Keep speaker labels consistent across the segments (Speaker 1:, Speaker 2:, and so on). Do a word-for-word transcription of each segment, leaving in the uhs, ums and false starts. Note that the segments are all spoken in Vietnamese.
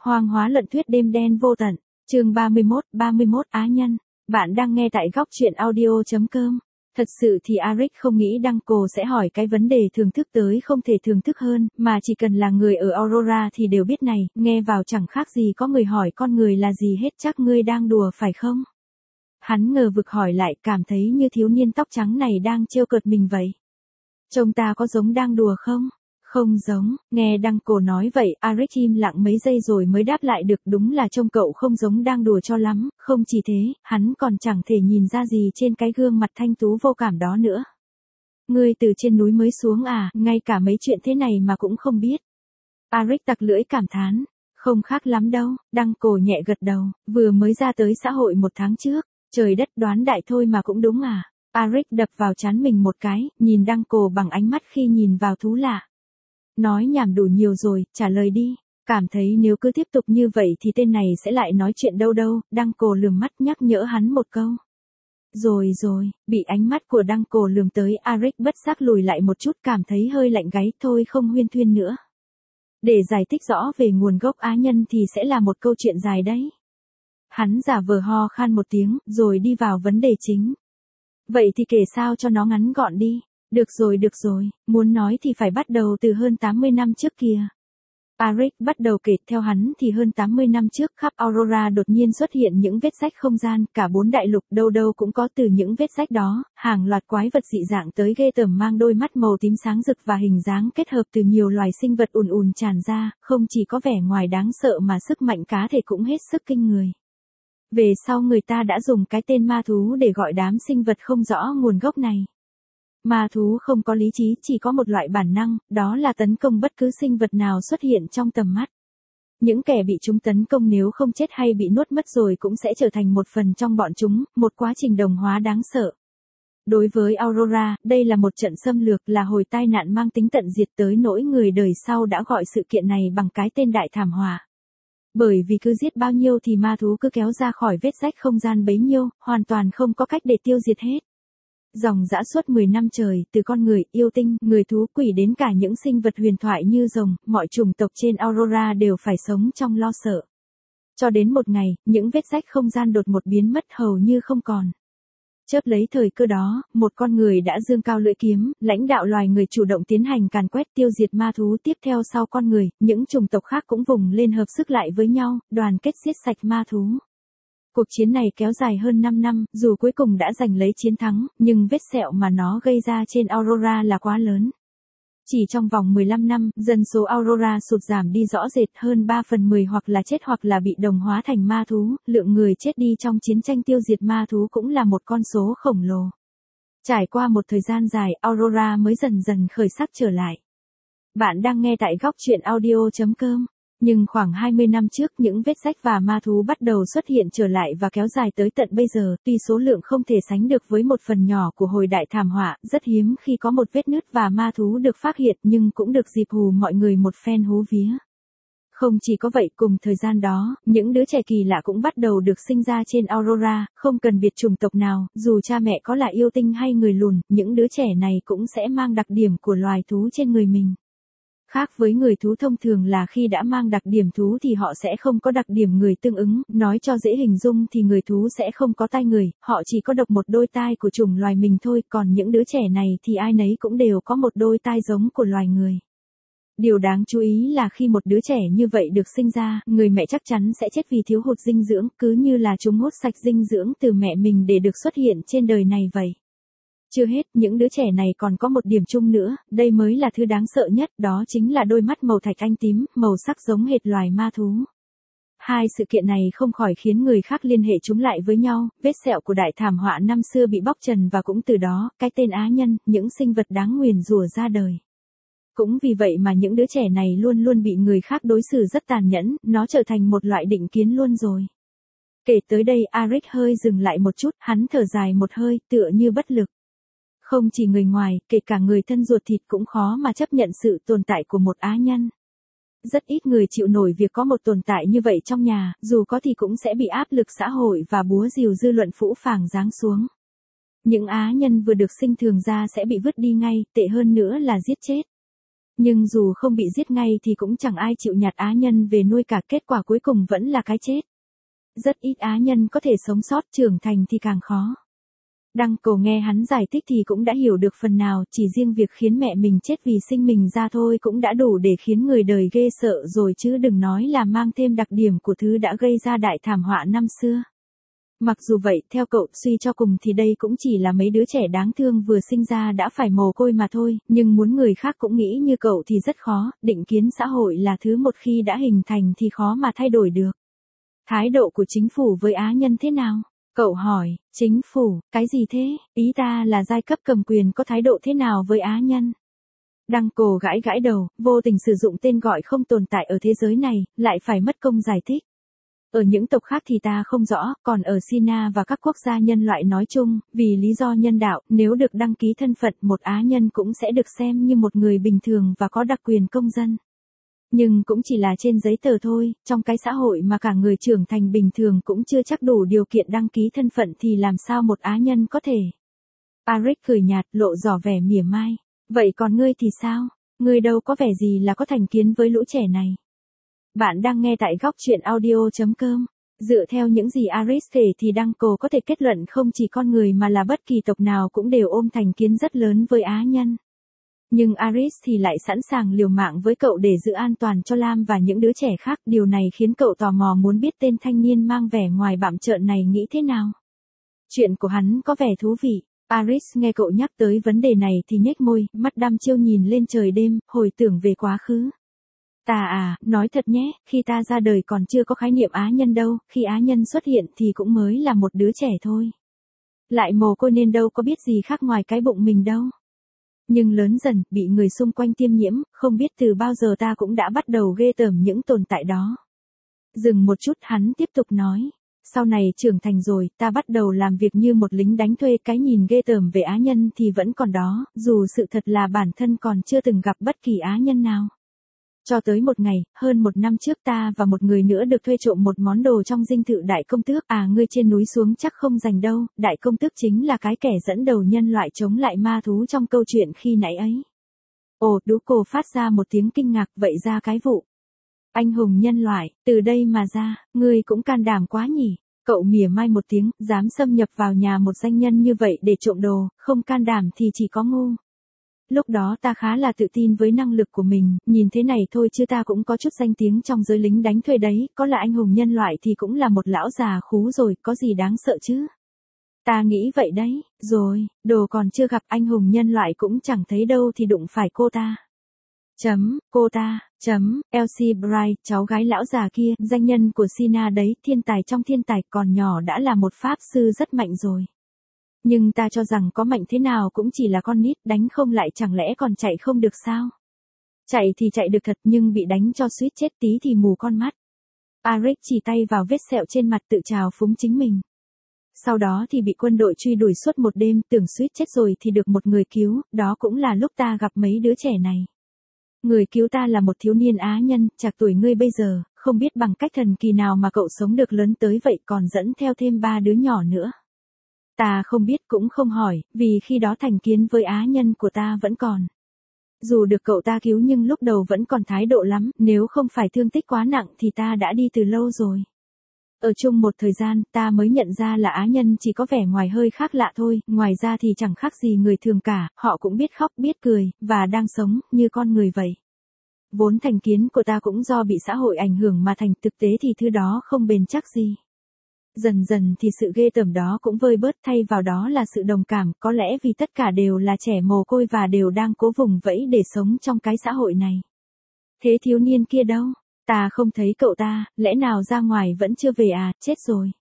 Speaker 1: Hoang hóa lận thuyết đêm đen vô tận, chương ba mươi mốt, ba mươi mốt Á nhân. Bạn đang nghe tại góc truyện audio.com. Thật sự thì Arik không nghĩ Đăng Cổ sẽ hỏi cái vấn đề thưởng thức tới không thể thưởng thức hơn, mà chỉ cần là người ở Aurora thì đều biết này, nghe vào chẳng khác gì có người hỏi con người là gì hết, chắc ngươi đang đùa phải không? Hắn ngờ vực hỏi lại, cảm thấy như thiếu niên tóc trắng này đang trêu cợt mình vậy. Trông ta có giống đang đùa không? Không giống, nghe Đăng Cổ nói vậy, Arik im lặng mấy giây rồi mới đáp lại được, đúng là trông cậu không giống đang đùa cho lắm, không chỉ thế, hắn còn chẳng thể nhìn ra gì trên cái gương mặt thanh tú vô cảm đó nữa. Ngươi từ trên núi mới xuống à, ngay cả mấy chuyện thế này mà cũng không biết. Arik tặc lưỡi cảm thán, không khác lắm đâu, Đăng Cổ nhẹ gật đầu, vừa mới ra tới xã hội một tháng trước, trời đất đoán đại thôi mà cũng đúng à. Arik đập vào trán mình một cái, nhìn Đăng Cổ bằng ánh mắt khi nhìn vào thú lạ. Nói nhảm đủ nhiều rồi, trả lời đi. Cảm thấy nếu cứ tiếp tục như vậy thì tên này sẽ lại nói chuyện đâu đâu, Đăng Cổ lườm mắt nhắc nhở hắn một câu. Rồi rồi, bị ánh mắt của Đăng Cổ lườm tới, Arik bất giác lùi lại một chút, cảm thấy hơi lạnh gáy, thôi không huyên thuyên nữa. Để giải thích rõ về nguồn gốc Á nhân thì sẽ là một câu chuyện dài đấy. Hắn giả vờ ho khan một tiếng, rồi đi vào vấn đề chính. Vậy thì kể sao cho nó ngắn gọn đi. Được rồi được rồi, muốn nói thì phải bắt đầu từ hơn tám mươi năm trước kìa. Arik bắt đầu kể, theo hắn thì hơn tám mươi năm trước khắp Aurora đột nhiên xuất hiện những vết rách không gian, cả bốn đại lục đâu đâu cũng có, từ những vết rách đó, hàng loạt quái vật dị dạng tới ghê tởm mang đôi mắt màu tím sáng rực và hình dáng kết hợp từ nhiều loài sinh vật ùn ùn tràn ra, không chỉ có vẻ ngoài đáng sợ mà sức mạnh cá thể cũng hết sức kinh người. Về sau người ta đã dùng cái tên ma thú để gọi đám sinh vật không rõ nguồn gốc này. Ma thú không có lý trí, chỉ có một loại bản năng, đó là tấn công bất cứ sinh vật nào xuất hiện trong tầm mắt. Những kẻ bị chúng tấn công nếu không chết hay bị nuốt mất rồi cũng sẽ trở thành một phần trong bọn chúng, một quá trình đồng hóa đáng sợ. Đối với Aurora, đây là một trận xâm lược, là hồi tai nạn mang tính tận diệt tới nỗi người đời sau đã gọi sự kiện này bằng cái tên đại thảm họa. Bởi vì cứ giết bao nhiêu thì ma thú cứ kéo ra khỏi vết rách không gian bấy nhiêu, hoàn toàn không có cách để tiêu diệt hết. Dòng dã suốt mười năm trời, từ con người, yêu tinh, người thú quỷ đến cả những sinh vật huyền thoại như rồng, mọi chủng tộc trên Aurora đều phải sống trong lo sợ. Cho đến một ngày, những vết rách không gian đột ngột biến mất hầu như không còn. Chớp lấy thời cơ đó, một con người đã giương cao lưỡi kiếm, lãnh đạo loài người chủ động tiến hành càn quét tiêu diệt ma thú, tiếp theo sau con người, những chủng tộc khác cũng vùng lên hợp sức lại với nhau, đoàn kết giết sạch ma thú. Cuộc chiến này kéo dài hơn năm năm, dù cuối cùng đã giành lấy chiến thắng, nhưng vết sẹo mà nó gây ra trên Aurora là quá lớn. Chỉ trong vòng mười lăm năm, dân số Aurora sụt giảm đi rõ rệt, hơn ba phần mười hoặc là chết hoặc là bị đồng hóa thành ma thú, lượng người chết đi trong chiến tranh tiêu diệt ma thú cũng là một con số khổng lồ. Trải qua một thời gian dài, Aurora mới dần dần khởi sắc trở lại. Bạn đang nghe tại góc truyện audio.com. Nhưng khoảng hai mươi năm trước, những vết rách và ma thú bắt đầu xuất hiện trở lại và kéo dài tới tận bây giờ, tuy số lượng không thể sánh được với một phần nhỏ của hồi đại thảm họa, rất hiếm khi có một vết nứt và ma thú được phát hiện, nhưng cũng được dịp hù mọi người một phen hú vía. Không chỉ có vậy, cùng thời gian đó, những đứa trẻ kỳ lạ cũng bắt đầu được sinh ra trên Aurora, không cần biệt chủng tộc nào, dù cha mẹ có là yêu tinh hay người lùn, những đứa trẻ này cũng sẽ mang đặc điểm của loài thú trên người mình. Khác với người thú thông thường là khi đã mang đặc điểm thú thì họ sẽ không có đặc điểm người tương ứng, nói cho dễ hình dung thì người thú sẽ không có tai người, họ chỉ có độc một đôi tai của chủng loài mình thôi, còn những đứa trẻ này thì ai nấy cũng đều có một đôi tai giống của loài người. Điều đáng chú ý là khi một đứa trẻ như vậy được sinh ra, người mẹ chắc chắn sẽ chết vì thiếu hụt dinh dưỡng, cứ như là chúng hút sạch dinh dưỡng từ mẹ mình để được xuất hiện trên đời này vậy. Chưa hết, những đứa trẻ này còn có một điểm chung nữa, đây mới là thứ đáng sợ nhất, đó chính là đôi mắt màu thạch anh tím, màu sắc giống hệt loài ma thú. Hai sự kiện này không khỏi khiến người khác liên hệ chúng lại với nhau, vết sẹo của đại thảm họa năm xưa bị bóc trần và cũng từ đó, cái tên Á nhân, những sinh vật đáng nguyền rủa ra đời. Cũng vì vậy mà những đứa trẻ này luôn luôn bị người khác đối xử rất tàn nhẫn, nó trở thành một loại định kiến luôn rồi. Kể tới đây, Arik hơi dừng lại một chút, hắn thở dài một hơi, tựa như bất lực. Không chỉ người ngoài, kể cả người thân ruột thịt cũng khó mà chấp nhận sự tồn tại của một Á nhân. Rất ít người chịu nổi việc có một tồn tại như vậy trong nhà, dù có thì cũng sẽ bị áp lực xã hội và búa rìu dư luận phũ phàng giáng xuống. Những Á nhân vừa được sinh thường ra sẽ bị vứt đi ngay, tệ hơn nữa là giết chết. Nhưng dù không bị giết ngay thì cũng chẳng ai chịu nhặt á nhân về nuôi cả, kết quả cuối cùng vẫn là cái chết. Rất ít á nhân có thể sống sót, trưởng thành thì càng khó. Đăng Cổ nghe hắn giải thích thì cũng đã hiểu được phần nào, chỉ riêng việc khiến mẹ mình chết vì sinh mình ra thôi cũng đã đủ để khiến người đời ghê sợ rồi chứ đừng nói là mang thêm đặc điểm của thứ đã gây ra đại thảm họa năm xưa. Mặc dù vậy, theo cậu, suy cho cùng thì đây cũng chỉ là mấy đứa trẻ đáng thương vừa sinh ra đã phải mồ côi mà thôi, nhưng muốn người khác cũng nghĩ như cậu thì rất khó, định kiến xã hội là thứ một khi đã hình thành thì khó mà thay đổi được. Thái độ của chính phủ với á nhân thế nào? Cậu hỏi, chính phủ, cái gì thế? Ý ta là giai cấp cầm quyền có thái độ thế nào với á nhân? Đăng Cổ gãi gãi đầu, vô tình sử dụng tên gọi không tồn tại ở thế giới này, lại phải mất công giải thích. Ở những tộc khác thì ta không rõ, còn ở Sina và các quốc gia nhân loại nói chung, vì lý do nhân đạo, nếu được đăng ký thân phận một á nhân cũng sẽ được xem như một người bình thường và có đặc quyền công dân. Nhưng cũng chỉ là trên giấy tờ thôi, trong cái xã hội mà cả người trưởng thành bình thường cũng chưa chắc đủ điều kiện đăng ký thân phận thì làm sao một á nhân có thể. Arik cười nhạt, lộ rõ vẻ mỉa mai. Vậy còn ngươi thì sao? Ngươi đâu có vẻ gì là có thành kiến với lũ trẻ này. Bạn đang nghe tại góc truyện audio chấm com. Dựa theo những gì Aris kể thì Đăng Cổ có thể kết luận không chỉ con người mà là bất kỳ tộc nào cũng đều ôm thành kiến rất lớn với á nhân. Nhưng Aris thì lại sẵn sàng liều mạng với cậu để giữ an toàn cho Lam và những đứa trẻ khác. Điều này khiến cậu tò mò muốn biết tên thanh niên mang vẻ ngoài bặm trợn này nghĩ thế nào. Chuyện của hắn có vẻ thú vị. Aris nghe cậu nhắc tới vấn đề này thì nhếch môi, mắt đăm chiêu nhìn lên trời đêm, hồi tưởng về quá khứ. Ta à, nói thật nhé, khi ta ra đời còn chưa có khái niệm á nhân đâu, khi á nhân xuất hiện thì cũng mới là một đứa trẻ thôi. Lại mồ côi nên đâu có biết gì khác ngoài cái bụng mình đâu. Nhưng lớn dần, bị người xung quanh tiêm nhiễm, không biết từ bao giờ ta cũng đã bắt đầu ghê tởm những tồn tại đó. Dừng một chút, hắn tiếp tục nói. Sau này trưởng thành rồi, ta bắt đầu làm việc như một lính đánh thuê, cái nhìn ghê tởm về á nhân thì vẫn còn đó, dù sự thật là bản thân còn chưa từng gặp bất kỳ á nhân nào. Cho tới một ngày, hơn một năm trước ta và một người nữa được thuê trộm một món đồ trong dinh thự đại công tước. À, ngươi trên núi xuống chắc không rành đâu, đại công tước chính là cái kẻ dẫn đầu nhân loại chống lại ma thú trong câu chuyện khi nãy ấy. Ồ, Đú Cổ phát ra một tiếng kinh ngạc, vậy ra cái vụ anh hùng nhân loại, từ đây mà ra, ngươi cũng can đảm quá nhỉ. Cậu mỉa mai một tiếng, dám xâm nhập vào nhà một danh nhân như vậy để trộm đồ, không can đảm thì chỉ có ngu. Lúc đó ta khá là tự tin với năng lực của mình, nhìn thế này thôi chứ ta cũng có chút danh tiếng trong giới lính đánh thuê đấy, có là anh hùng nhân loại thì cũng là một lão già khú rồi, có gì đáng sợ chứ. Ta nghĩ vậy đấy, rồi, đồ còn chưa gặp anh hùng nhân loại cũng chẳng thấy đâu thì đụng phải cô ta. Chấm, cô ta, chấm, Elsie Bright, cháu gái lão già kia, danh nhân của Sina đấy, thiên tài trong thiên tài, còn nhỏ đã là một pháp sư rất mạnh rồi. Nhưng ta cho rằng có mạnh thế nào cũng chỉ là con nít, đánh không lại chẳng lẽ còn chạy không được sao? Chạy thì chạy được thật nhưng bị đánh cho suýt chết tí thì mù con mắt. Arik chỉ tay vào vết sẹo trên mặt tự trào phúng chính mình. Sau đó thì bị quân đội truy đuổi suốt một đêm, tưởng suýt chết rồi thì được một người cứu, đó cũng là lúc ta gặp mấy đứa trẻ này. Người cứu ta là một thiếu niên á nhân, chạc tuổi ngươi bây giờ, không biết bằng cách thần kỳ nào mà cậu sống được lớn tới vậy, còn dẫn theo thêm ba đứa nhỏ nữa. Ta không biết cũng không hỏi, vì khi đó thành kiến với á nhân của ta vẫn còn. Dù được cậu ta cứu nhưng lúc đầu vẫn còn thái độ lắm, nếu không phải thương tích quá nặng thì ta đã đi từ lâu rồi. Ở chung một thời gian, ta mới nhận ra là á nhân chỉ có vẻ ngoài hơi khác lạ thôi, ngoài ra thì chẳng khác gì người thường cả, họ cũng biết khóc, biết cười, và đang sống, như con người vậy. Vốn thành kiến của ta cũng do bị xã hội ảnh hưởng mà thành, thực tế thì thứ đó không bền chắc gì. Dần dần thì sự ghê tởm đó cũng vơi bớt, thay vào đó là sự đồng cảm, có lẽ vì tất cả đều là trẻ mồ côi và đều đang cố vùng vẫy để sống trong cái xã hội này. Thế thiếu niên kia đâu? Ta không thấy cậu ta, lẽ nào ra ngoài vẫn chưa về à, chết rồi.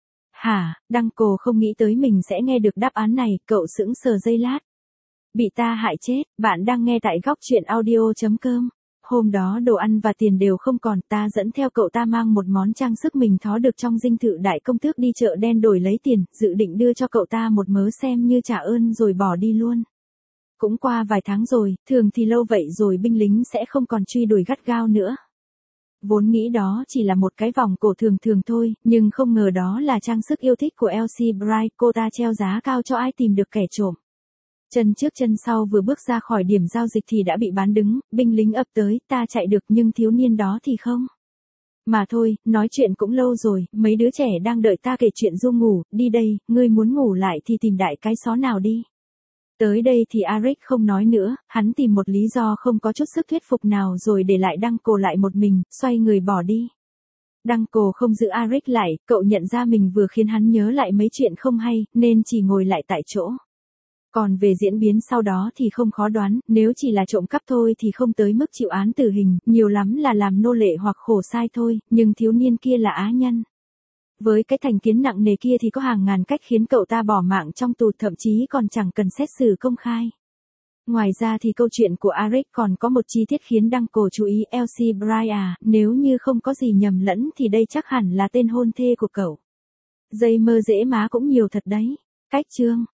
Speaker 1: Hả, Đăng Cổ không nghĩ tới mình sẽ nghe được đáp án này, cậu sững sờ giây lát. Bị ta hại chết, bạn đang nghe tại góc truyện audio chấm com. Hôm đó đồ ăn và tiền đều không còn, ta dẫn theo cậu ta mang một món trang sức mình thó được trong dinh thự đại công tước đi chợ đen đổi lấy tiền, dự định đưa cho cậu ta một mớ xem như trả ơn rồi bỏ đi luôn. Cũng qua vài tháng rồi, thường thì lâu vậy rồi binh lính sẽ không còn truy đuổi gắt gao nữa. Vốn nghĩ đó chỉ là một cái vòng cổ thường thường thôi, nhưng không ngờ đó là trang sức yêu thích của Elsie Bright, cô ta treo giá cao cho ai tìm được kẻ trộm. Chân trước chân sau vừa bước ra khỏi điểm giao dịch thì đã bị bán đứng, binh lính ập tới, ta chạy được nhưng thiếu niên đó thì không. Mà thôi, nói chuyện cũng lâu rồi, mấy đứa trẻ đang đợi ta kể chuyện ru ngủ, đi đây, ngươi muốn ngủ lại thì tìm đại cái xó nào đi. Tới đây thì Arik không nói nữa, hắn tìm một lý do không có chút sức thuyết phục nào rồi để lại Đăng Cổ lại một mình, xoay người bỏ đi. Đăng Cổ không giữ Arik lại, cậu nhận ra mình vừa khiến hắn nhớ lại mấy chuyện không hay, nên chỉ ngồi lại tại chỗ. Còn về diễn biến sau đó thì không khó đoán, nếu chỉ là trộm cắp thôi thì không tới mức chịu án tử hình, nhiều lắm là làm nô lệ hoặc khổ sai thôi, nhưng thiếu niên kia là á nhân. Với cái thành kiến nặng nề kia thì có hàng ngàn cách khiến cậu ta bỏ mạng trong tù, thậm chí còn chẳng cần xét xử công khai. Ngoài ra thì câu chuyện của Arik còn có một chi tiết khiến Đăng Cổ chú ý. Elsie Bry à, nếu như không có gì nhầm lẫn thì đây chắc hẳn là tên hôn thê của cậu. Dây mơ dễ má cũng nhiều thật đấy. Cách chương